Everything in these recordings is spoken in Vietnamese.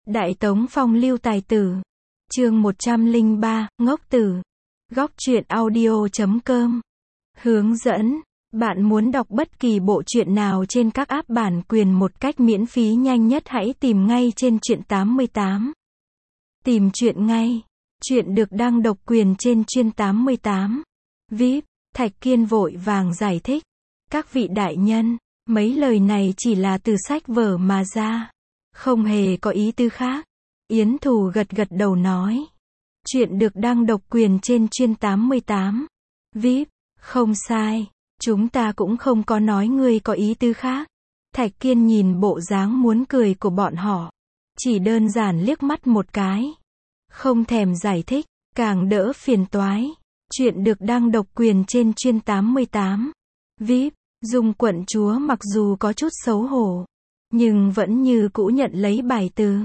Đại Tống Phong lưu tài tử. Chương 103, ngốc tử. Góc truyện audio.com. Hướng dẫn. Bạn muốn đọc bất kỳ bộ truyện nào trên các app bản quyền một cách miễn phí nhanh nhất hãy tìm ngay trên Truyện 88. Tìm truyện ngay. Truyện được đăng độc quyền trên Truyện 88. VIP. Thạch Kiên vội vàng giải thích. Các vị đại nhân, mấy lời này chỉ là từ sách vở mà ra. Không hề có ý tư khác. Yến Thù gật gật đầu nói. Chuyện được đăng độc quyền trên Truyện 88. VIP. Không sai. Chúng ta cũng không có nói ngươi có ý tư khác. Thạch Kiên nhìn bộ dáng muốn cười của bọn họ. Chỉ đơn giản liếc mắt một cái. Không thèm giải thích, càng đỡ phiền toái. Chuyện được đăng độc quyền trên Truyện 88. VIP. Dung quận chúa mặc dù có chút xấu hổ, nhưng vẫn như cũ nhận lấy bài từ.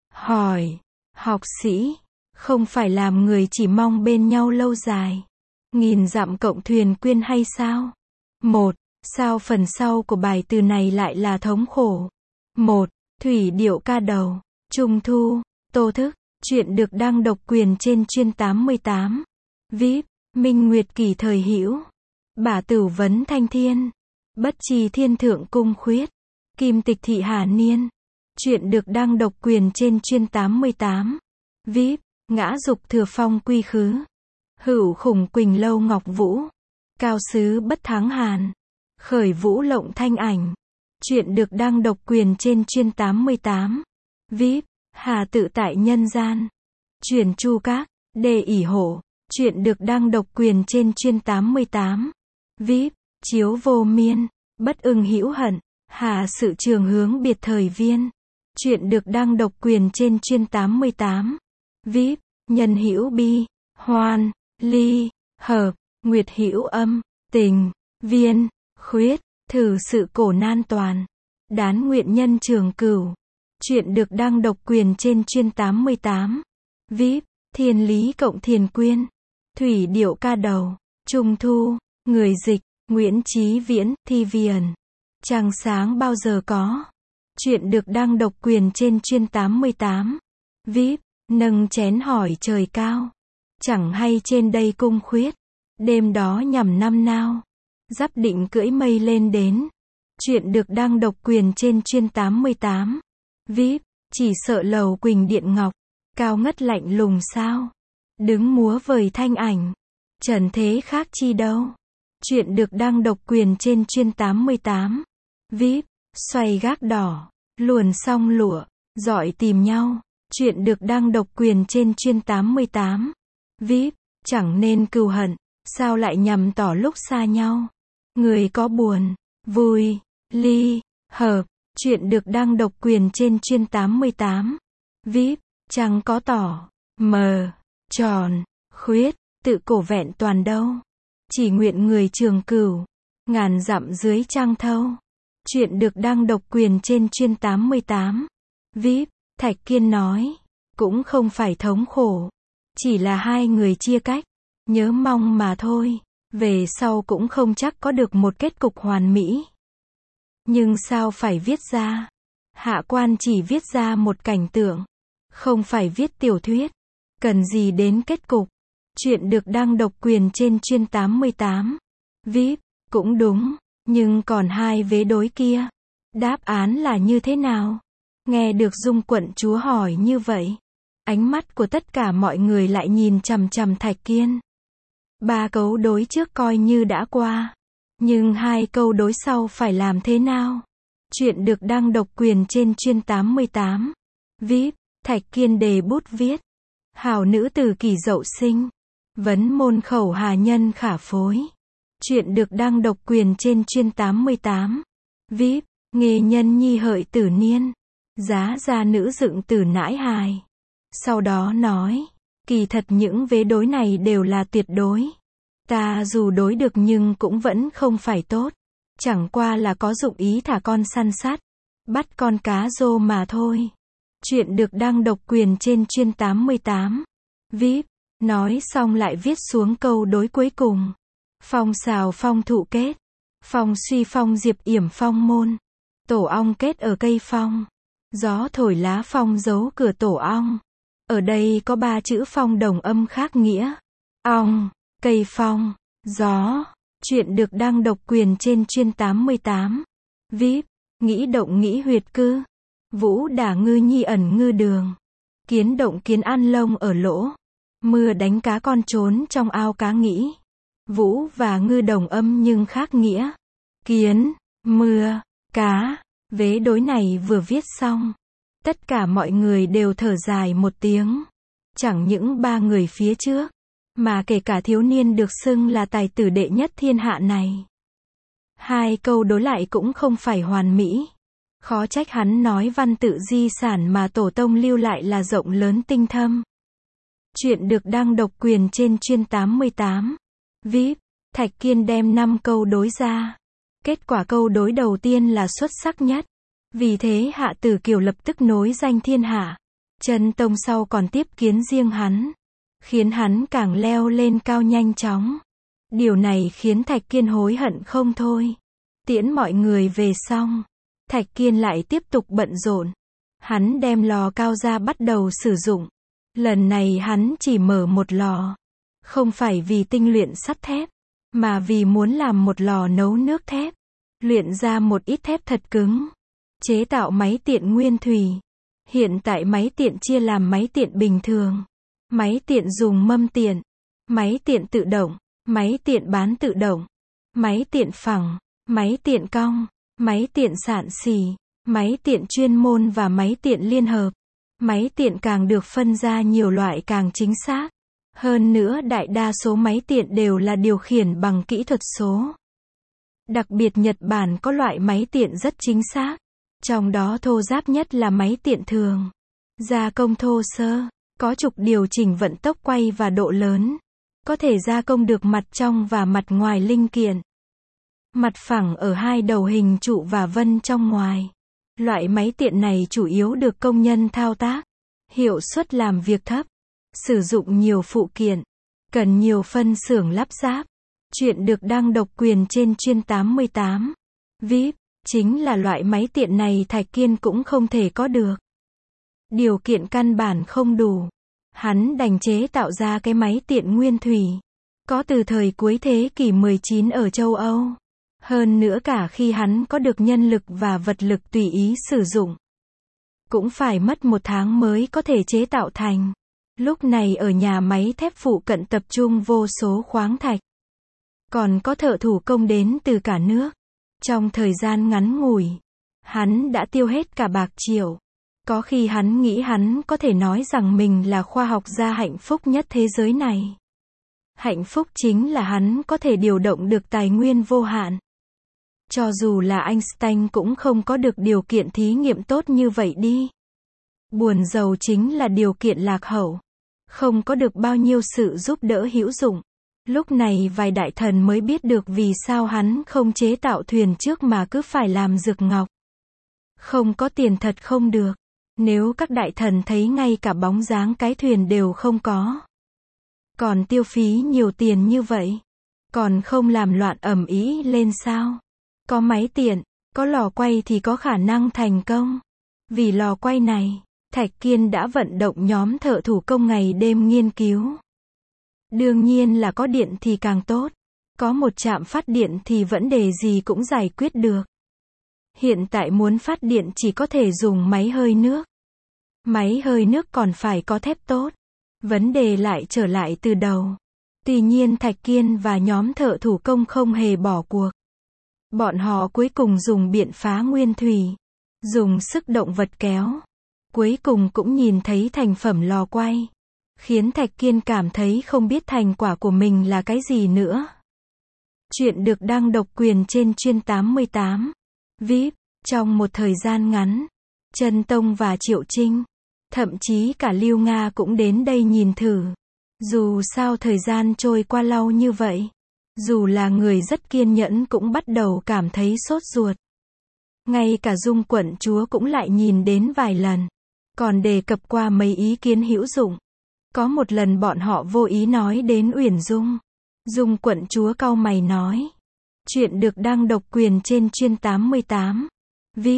Hỏi. Học sĩ. Không phải làm người chỉ mong bên nhau lâu dài. Nghìn dặm cộng thuyền quyên hay sao? Một. Sao phần sau của bài từ này lại là thống khổ? Một. Thủy điệu ca đầu. Trung thu. Tô thức. Chuyện được đăng độc quyền trên Truyện 88. VIP. Minh Nguyệt Kỳ thời hữu. Bả Tửu vấn thanh thiên. Bất trì thiên thượng cung khuyết. Kim tịch thị hà niên. Chuyện được đăng độc quyền trên Truyện 88. VIP. Ngã dục thừa phong quy khứ. Hữu khủng quỳnh lâu ngọc vũ. Cao sứ bất thắng hàn. Khởi vũ lộng thanh ảnh. Chuyện được đăng độc quyền trên Truyện 88. VIP. Hà tự tại nhân gian. Chuyển chu các. Đề ỷ hộ. Chuyện được đăng độc quyền trên Truyện 88. VIP. Chiếu vô miên. Bất ưng hữu hận. Hà sự trường hướng biệt thời viên. Chuyện được đăng độc quyền trên Truyện 88. VIP. Nhân hữu bi. Hoan. Ly. Hợp. Nguyệt hữu âm. Tình. Viên. Khuyết. Thử sự cổ nan toàn. Đán nguyện nhân trường cửu. Chuyện được đăng độc quyền trên Truyện 88. VIP. Thiên lý cộng thiền quyên. Thủy điệu ca đầu. Trung thu. Người dịch. Nguyễn Chí Viễn. Thi Viền. Trăng sáng bao giờ có. Chuyện được đăng độc quyền trên Truyện 88. VIP. Nâng chén hỏi trời cao. Chẳng hay trên đây cung khuyết. Đêm đó nhằm năm nào. Giáp định cưỡi mây lên đến. Chuyện được đăng độc quyền trên Truyện 88. VIP. Chỉ sợ lầu Quỳnh Điện Ngọc. Cao ngất lạnh lùng sao. Đứng múa vời thanh ảnh. Trần thế khác chi đâu. Chuyện được đăng độc quyền trên Truyện 88. VIP. Xoay gác đỏ. Luồn song lụa. Dọi tìm nhau. Chuyện được đăng độc quyền trên Truyện 88. VIP. Chẳng nên cừu hận. Sao lại nhằm tỏ lúc xa nhau. Người có buồn. Vui. Ly. Hợp. Chuyện được đăng độc quyền trên Truyện 88. VIP. Chẳng có tỏ. Mờ. Tròn. Khuyết. Tự cổ vẹn toàn đâu. Chỉ nguyện người trường cửu. Ngàn dặm dưới trăng thâu. Chuyện được đăng độc quyền trên Truyện 88. VIP. Thạch Kiên nói. Cũng không phải thống khổ. Chỉ là hai người chia cách. Nhớ mong mà thôi. Về sau cũng không chắc có được một kết cục hoàn mỹ. Nhưng sao phải viết ra? Hạ quan chỉ viết ra một cảnh tượng. Không phải viết tiểu thuyết. Cần gì đến kết cục. Chuyện được đăng độc quyền trên Truyện 88. VIP. Cũng đúng. Nhưng còn hai vế đối kia. Đáp án là như thế nào? Nghe được Dung quận chúa hỏi như vậy. Ánh mắt của tất cả mọi người lại nhìn chằm chằm Thạch Kiên. 3 câu đối trước coi như đã qua. Nhưng 2 câu đối sau phải làm thế nào? Chuyện được đăng độc quyền trên Truyện 88. VIP. Thạch Kiên đề bút viết. Hảo nữ tử kỳ dậu sinh. Vấn môn khẩu hà nhân khả phối. Chuyện được đăng độc quyền trên Truyện 88. VIP. Nghề nhân nhi hợi tử niên. Giá gia nữ dựng tử nãi hài. Sau đó nói. Kỳ thật những vế đối này đều là tuyệt đối. Ta dù đối được nhưng cũng vẫn không phải tốt. Chẳng qua là có dụng ý thả con săn sát. Bắt con cá rô mà thôi. Chuyện được đăng độc quyền trên Truyện 88. VIP. Nói xong lại viết xuống câu đối cuối cùng. Phong xào phong thụ kết. Phong suy phong diệp yểm phong môn. Tổ ong kết ở cây phong. Gió thổi lá phong giấu cửa tổ ong. Ở đây có 3 chữ phong đồng âm khác nghĩa. Ong, cây phong, gió. Chuyện được đăng độc quyền trên chuyên 88. VIP, nghĩ động nghĩ huyệt cư. Vũ đả ngư nhi ẩn ngư đường. Kiến động kiến ăn lông ở lỗ. Mưa đánh cá con trốn trong ao cá nghĩ. Vũ và ngư đồng âm nhưng khác nghĩa. Kiến, mưa, cá. Vế đối này vừa viết xong, tất cả mọi người đều thở dài một tiếng. Chẳng những 3 người phía trước, mà kể cả thiếu niên được xưng là tài tử đệ nhất thiên hạ này. 2 câu đối lại cũng không phải hoàn mỹ. Khó trách hắn nói văn tự di sản mà tổ tông lưu lại là rộng lớn tinh thâm. Chuyện được đăng độc quyền trên chuyên 88. VIP, Thạch Kiên đem 5 câu đối ra. Kết quả câu đối đầu tiên là xuất sắc nhất. Vì thế Hạ Tử Kiều lập tức nối danh thiên hạ. Chân Tông sau còn tiếp kiến riêng hắn, khiến hắn càng leo lên cao nhanh chóng. Điều này khiến Thạch Kiên hối hận không thôi. Tiễn mọi người về xong, Thạch Kiên lại tiếp tục bận rộn. Hắn đem lò cao ra bắt đầu sử dụng. Lần này hắn chỉ mở một lò. Không phải vì tinh luyện sắt thép, mà vì muốn làm một lò nấu nước thép. Luyện ra một ít thép thật cứng. Chế tạo máy tiện nguyên thủy. Hiện tại máy tiện chia làm máy tiện bình thường, máy tiện dùng mâm tiện, máy tiện tự động, máy tiện bán tự động, máy tiện phẳng, máy tiện cong, máy tiện sạn xì, máy tiện chuyên môn và máy tiện liên hợp. Máy tiện càng được phân ra nhiều loại càng chính xác. Hơn nữa đại đa số máy tiện đều là điều khiển bằng kỹ thuật số. Đặc biệt Nhật Bản có loại máy tiện rất chính xác. Trong đó thô ráp nhất là máy tiện thường. Gia công thô sơ, có trục điều chỉnh vận tốc quay và độ lớn. Có thể gia công được mặt trong và mặt ngoài linh kiện. Mặt phẳng ở 2 đầu hình trụ và vân trong ngoài. Loại máy tiện này chủ yếu được công nhân thao tác. Hiệu suất làm việc thấp. Sử dụng nhiều phụ kiện. Cần nhiều phân xưởng lắp ráp. Chuyện được đăng độc quyền trên chuyên 88. VIP, chính là loại máy tiện này Thạch Kiên cũng không thể có được. Điều kiện căn bản không đủ. Hắn đành chế tạo ra cái máy tiện nguyên thủy. Có từ thời cuối thế kỷ 19 ở châu Âu. Hơn nữa cả khi hắn có được nhân lực và vật lực tùy ý sử dụng, cũng phải mất 1 tháng mới có thể chế tạo thành. Lúc này ở nhà máy thép phụ cận tập trung vô số khoáng thạch. Còn có thợ thủ công đến từ cả nước. Trong thời gian ngắn ngủi, hắn đã tiêu hết cả bạc triệu. Có khi hắn nghĩ hắn có thể nói rằng mình là khoa học gia hạnh phúc nhất thế giới này. Hạnh phúc chính là hắn có thể điều động được tài nguyên vô hạn. Cho dù là Einstein cũng không có được điều kiện thí nghiệm tốt như vậy đi. Buồn giàu chính là điều kiện lạc hậu. Không có được bao nhiêu sự giúp đỡ hữu dụng. Lúc này vài đại thần mới biết được vì sao hắn không chế tạo thuyền trước mà cứ phải làm dược ngọc. Không có tiền thật không được. Nếu các đại thần thấy ngay cả bóng dáng cái thuyền đều không có, còn tiêu phí nhiều tiền như vậy, còn không làm loạn ầm ĩ lên sao? Có máy tiện, có lò quay thì có khả năng thành công. Vì lò quay này, Thạch Kiên đã vận động nhóm thợ thủ công ngày đêm nghiên cứu. Đương nhiên là có điện thì càng tốt. Có một trạm phát điện thì vấn đề gì cũng giải quyết được. Hiện tại muốn phát điện chỉ có thể dùng máy hơi nước. Máy hơi nước còn phải có thép tốt. Vấn đề lại trở lại từ đầu. Tuy nhiên Thạch Kiên và nhóm thợ thủ công không hề bỏ cuộc. Bọn họ cuối cùng dùng biện phá nguyên thủy. Dùng sức động vật kéo. Cuối cùng cũng nhìn thấy thành phẩm lò quay. Khiến Thạch Kiên cảm thấy không biết thành quả của mình là cái gì nữa. Chuyện được đăng độc quyền trên chuyên 88. VIP, trong một thời gian ngắn, Chân Tông và Triệu Trinh, thậm chí cả Lưu Nga cũng đến đây nhìn thử. Dù sao thời gian trôi qua lâu như vậy, dù là người rất kiên nhẫn cũng bắt đầu cảm thấy sốt ruột. Ngay cả Dung quận chúa cũng lại nhìn đến vài lần, còn đề cập qua mấy ý kiến hữu dụng. Có một lần bọn họ vô ý nói đến Uyển Dung. Dung quận chúa cau mày nói. Chuyện được đăng độc quyền trên chuyên 88. VIP,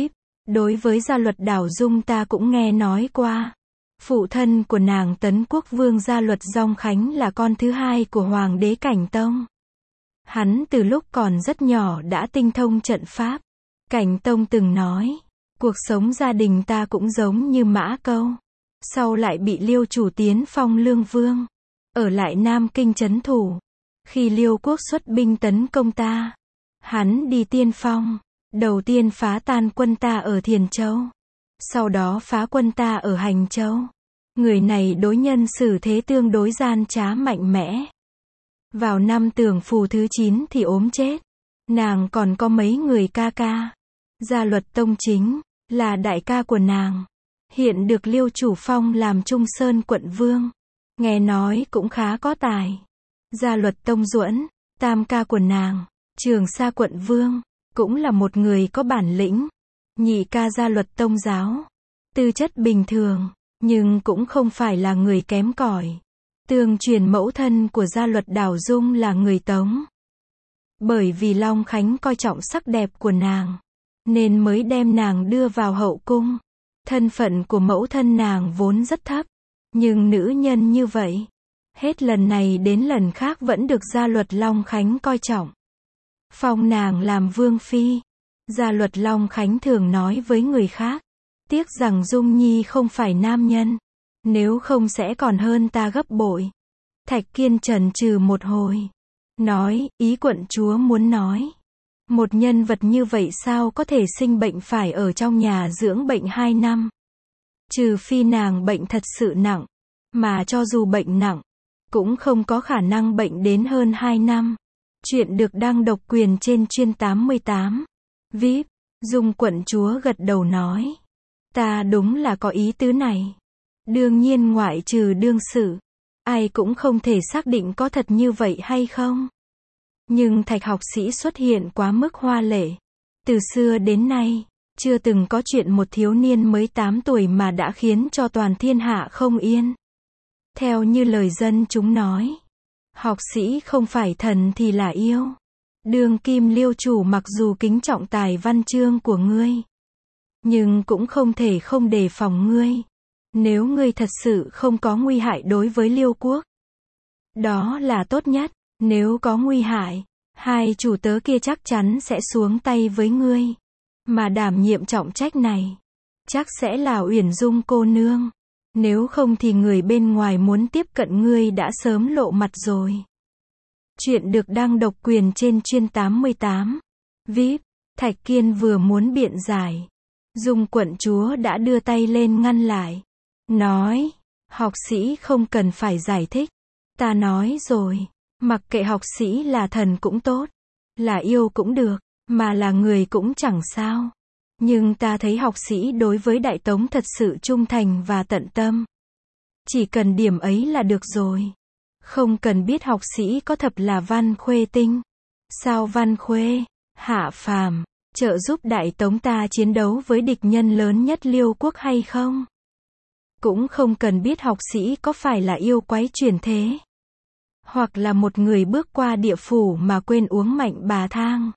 Đối với Gia Luật Đảo Dung ta cũng nghe nói qua. Phụ thân của nàng Tấn Quốc Vương Gia Luật Dong Khánh là con thứ hai của Hoàng đế Cảnh Tông. Hắn từ lúc còn rất nhỏ đã tinh thông trận pháp. Cảnh Tông từng nói, cuộc sống gia đình ta cũng giống như Mã Câu. Sau lại bị Liêu chủ tiến phong Lương Vương, ở lại Nam Kinh trấn thủ. Khi Liêu quốc xuất binh tấn công ta, hắn đi tiên phong, đầu tiên phá tan quân ta ở Thiền Châu, sau đó phá quân ta ở Hành Châu. Người này đối nhân xử thế tương đối gian trá mạnh mẽ. Vào năm Tường Phù thứ 9 thì ốm chết. Nàng còn có mấy người ca ca. Gia Luật Tông Chính là đại ca của nàng, hiện được Liêu chủ phong làm Trung Sơn quận vương, nghe nói cũng khá có tài. Gia Luật Tông Duẫn, tam ca của nàng, Trường Sa quận vương, cũng là một người có bản lĩnh. Nhị ca Gia Luật Tông Giáo, tư chất bình thường, nhưng cũng không phải là người kém cỏi. Tương truyền mẫu thân của Gia Luật Đảo Dung là người Tống. Bởi vì Long Khánh coi trọng sắc đẹp của nàng, nên mới đem nàng đưa vào hậu cung. Thân phận của mẫu thân nàng vốn rất thấp, nhưng nữ nhân như vậy, hết lần này đến lần khác vẫn được Gia Luật Long Khánh coi trọng. Phong nàng làm vương phi. Gia Luật Long Khánh thường nói với người khác, tiếc rằng Dung Nhi không phải nam nhân, nếu không sẽ còn hơn ta gấp bội. Thạch Kiên chần chừ một hồi, nói, ý quận chúa muốn nói, một nhân vật như vậy sao có thể sinh bệnh phải ở trong nhà dưỡng bệnh 2 năm. Trừ phi nàng bệnh thật sự nặng, mà cho dù bệnh nặng, cũng không có khả năng bệnh đến hơn 2 năm. Chuyện được đăng độc quyền trên chuyên 88. VIP, Dung quận chúa gật đầu nói, ta đúng là có ý tứ này. Đương nhiên ngoại trừ đương sự, ai cũng không thể xác định có thật như vậy hay không. Nhưng Thạch học sĩ xuất hiện quá mức hoa lệ. Từ xưa đến nay, chưa từng có chuyện một thiếu niên mới 8 tuổi mà đã khiến cho toàn thiên hạ không yên. Theo như lời dân chúng nói, học sĩ không phải thần thì là yêu. Đương kim Liêu chủ mặc dù kính trọng tài văn chương của ngươi, nhưng cũng không thể không đề phòng ngươi. Nếu ngươi thật sự không có nguy hại đối với Liêu quốc, đó là tốt nhất. Nếu có nguy hại, hai chủ tớ kia chắc chắn sẽ xuống tay với ngươi. Mà đảm nhiệm trọng trách này, chắc sẽ là Uyển Dung cô nương. Nếu không thì người bên ngoài muốn tiếp cận ngươi đã sớm lộ mặt rồi. Chuyện được đăng độc quyền trên chuyên 88. VIP, Thạch Kiên vừa muốn biện giải, Dung quận chúa đã đưa tay lên ngăn lại. Nói, học sĩ không cần phải giải thích. Ta nói rồi, mặc kệ học sĩ là thần cũng tốt, là yêu cũng được, mà là người cũng chẳng sao. Nhưng ta thấy học sĩ đối với Đại Tống thật sự trung thành và tận tâm. Chỉ cần điểm ấy là được rồi. Không cần biết học sĩ có thật là Văn Khuê Tinh, sao Văn Khuê, hạ phàm, trợ giúp Đại Tống ta chiến đấu với địch nhân lớn nhất Liêu quốc hay không. Cũng không cần biết học sĩ có phải là yêu quái chuyển thế, hoặc là một người bước qua địa phủ mà quên uống mạnh bà thang,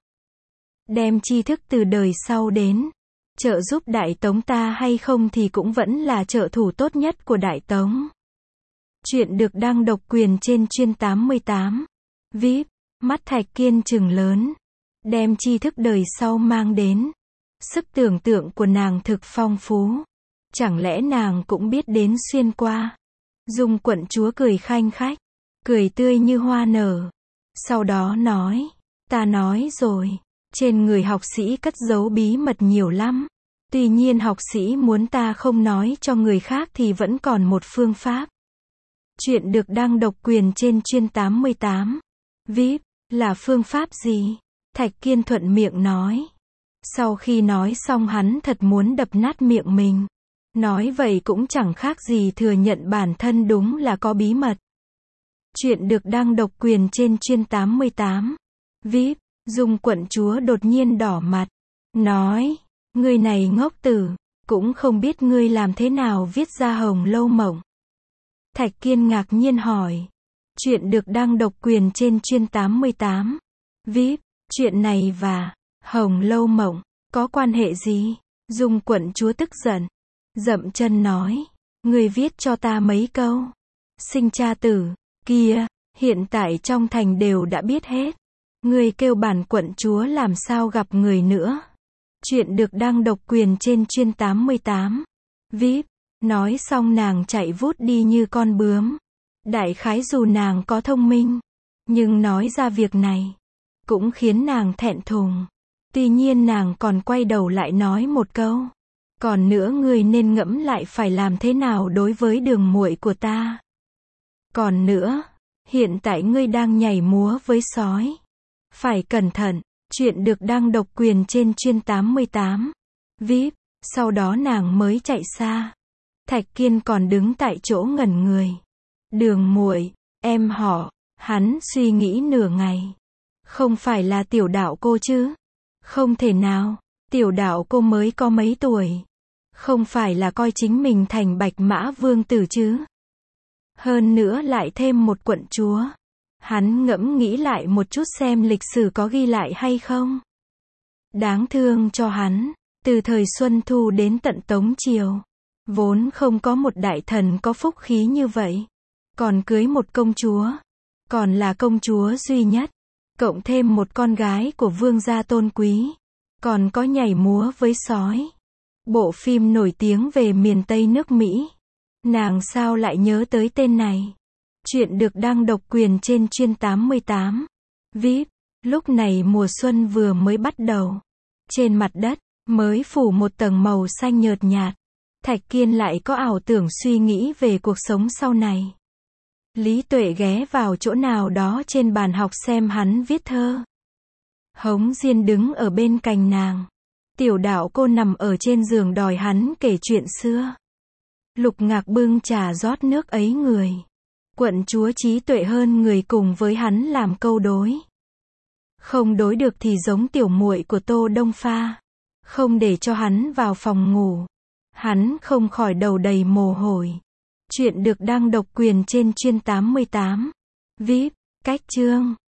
đem tri thức từ đời sau đến trợ giúp Đại Tống ta hay không thì cũng vẫn là trợ thủ tốt nhất của Đại Tống. Chuyện được đăng độc quyền trên chuyên 88. VIP, mắt Thạch Kiên trừng lớn, đem tri thức đời sau mang đến. Sức tưởng tượng của nàng thực phong phú. Chẳng lẽ nàng cũng biết đến xuyên qua? Dung quận chúa cười khanh khách, cười tươi như hoa nở. Sau đó nói, ta nói rồi, trên người học sĩ cất giấu bí mật nhiều lắm. Tuy nhiên học sĩ muốn ta không nói cho người khác thì vẫn còn một phương pháp. Chuyện được đăng độc quyền trên chuyên 88. VIP, là phương pháp gì? Thạch Kiên thuận miệng nói. Sau khi nói xong hắn thật muốn đập nát miệng mình. Nói vậy cũng chẳng khác gì thừa nhận bản thân đúng là có bí mật. Chuyện được đăng độc quyền trên chuyên 88. VIP, Dung quận chúa đột nhiên đỏ mặt. Nói, ngươi này ngốc tử, cũng không biết ngươi làm thế nào viết ra Hồng Lâu Mộng. Thạch Kiên ngạc nhiên hỏi. Chuyện được đăng độc quyền trên chuyên 88. VIP, chuyện này và Hồng Lâu Mộng có quan hệ gì? Dung quận chúa tức giận, dậm chân nói, ngươi viết cho ta mấy câu. Sinh cha tử, kia, hiện tại trong thành đều đã biết hết. Ngươi kêu bản quận chúa làm sao gặp người nữa. Chuyện được đăng độc quyền trên chuyên 88. VIP. Nói xong nàng chạy vút đi như con bướm. Đại khái dù nàng có thông minh, nhưng nói ra việc này cũng khiến nàng thẹn thùng. Tuy nhiên nàng còn quay đầu lại nói một câu. Còn nữa ngươi nên ngẫm lại phải làm thế nào đối với đường muội của ta. Còn nữa, hiện tại ngươi đang nhảy múa với sói. Phải cẩn thận. Chuyện được đăng độc quyền trên chuyên 88. VIP. Sau đó nàng mới chạy xa. Thạch Kiên còn đứng tại chỗ ngẩn người. Đường muội, em họ, hắn suy nghĩ nửa ngày. Không phải là Tiểu Đạo cô chứ? Không thể nào, Tiểu Đạo cô mới có mấy tuổi. Không phải là coi chính mình thành Bạch Mã Vương tử chứ? Hơn nữa lại thêm một quận chúa. Hắn ngẫm nghĩ lại một chút xem lịch sử có ghi lại hay không. Đáng thương cho hắn, từ thời Xuân Thu đến tận Tống Triều, vốn không có một đại thần có phúc khí như vậy. Còn cưới một công chúa, còn là công chúa duy nhất, cộng thêm một con gái của vương gia tôn quý, còn có nhảy múa với sói. Bộ phim nổi tiếng về miền Tây nước Mỹ. Nàng sao lại nhớ tới tên này? Chuyện được đăng độc quyền trên chuyên 88. VIP. Lúc này mùa xuân vừa mới bắt đầu. Trên mặt đất, mới phủ một tầng màu xanh nhợt nhạt. Thạch Kiên lại có ảo tưởng suy nghĩ về cuộc sống sau này. Lý Tuệ ghé vào chỗ nào đó trên bàn học xem hắn viết thơ. Hống Diên đứng ở bên cạnh nàng. Tiểu Đạo cô nằm ở trên giường đòi hắn kể chuyện xưa. Lục Ngạc bưng trà rót nước ấy người. Quận chúa trí tuệ hơn người cùng với hắn làm câu đối. Không đối được thì giống tiểu muội của Tô Đông Pha. Không để cho hắn vào phòng ngủ. Hắn không khỏi đầu đầy mồ hôi. Chuyện được đăng độc quyền trên chuyên 88. VIP. Cách chương.